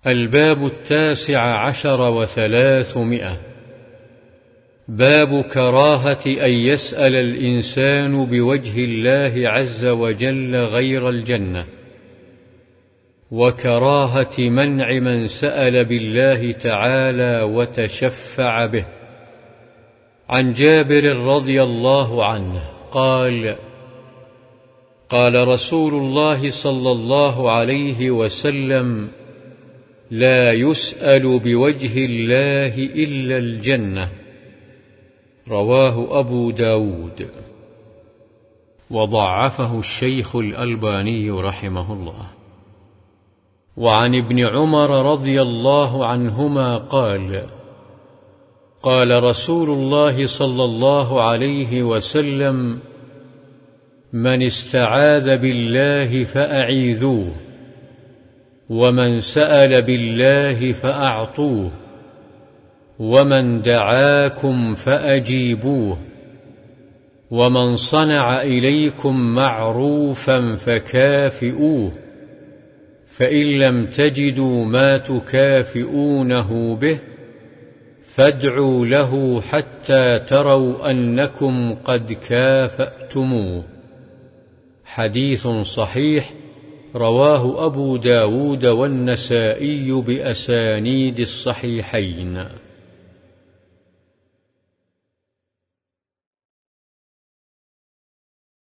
الباب 19 و300. باب كراهة أن يسأل الإنسان بوجه الله عز وجل غير الجنة، وكراهة منع من سأل بالله تعالى وتشفع به. عن جابر رضي الله عنه قال: قال رسول الله صلى الله عليه وسلم: لا يسأل بوجه الله إلا الجنة. رواه أبو داود، وضعفه الشيخ الألباني رحمه الله. وعن ابن عمر رضي الله عنهما قال: قال رسول الله صلى الله عليه وسلم: من استعاذ بالله فأعيذوه، ومن سأل بالله فأعطوه، ومن دعاكم فأجيبوه، ومن صنع إليكم معروفا فكافئوه، فإن لم تجدوا ما تكافئونه به فادعوا له حتى تروا أنكم قد كافأتموه. حديث صحيح، رواه أبو داود والنسائي بأسانيد الصحيحين.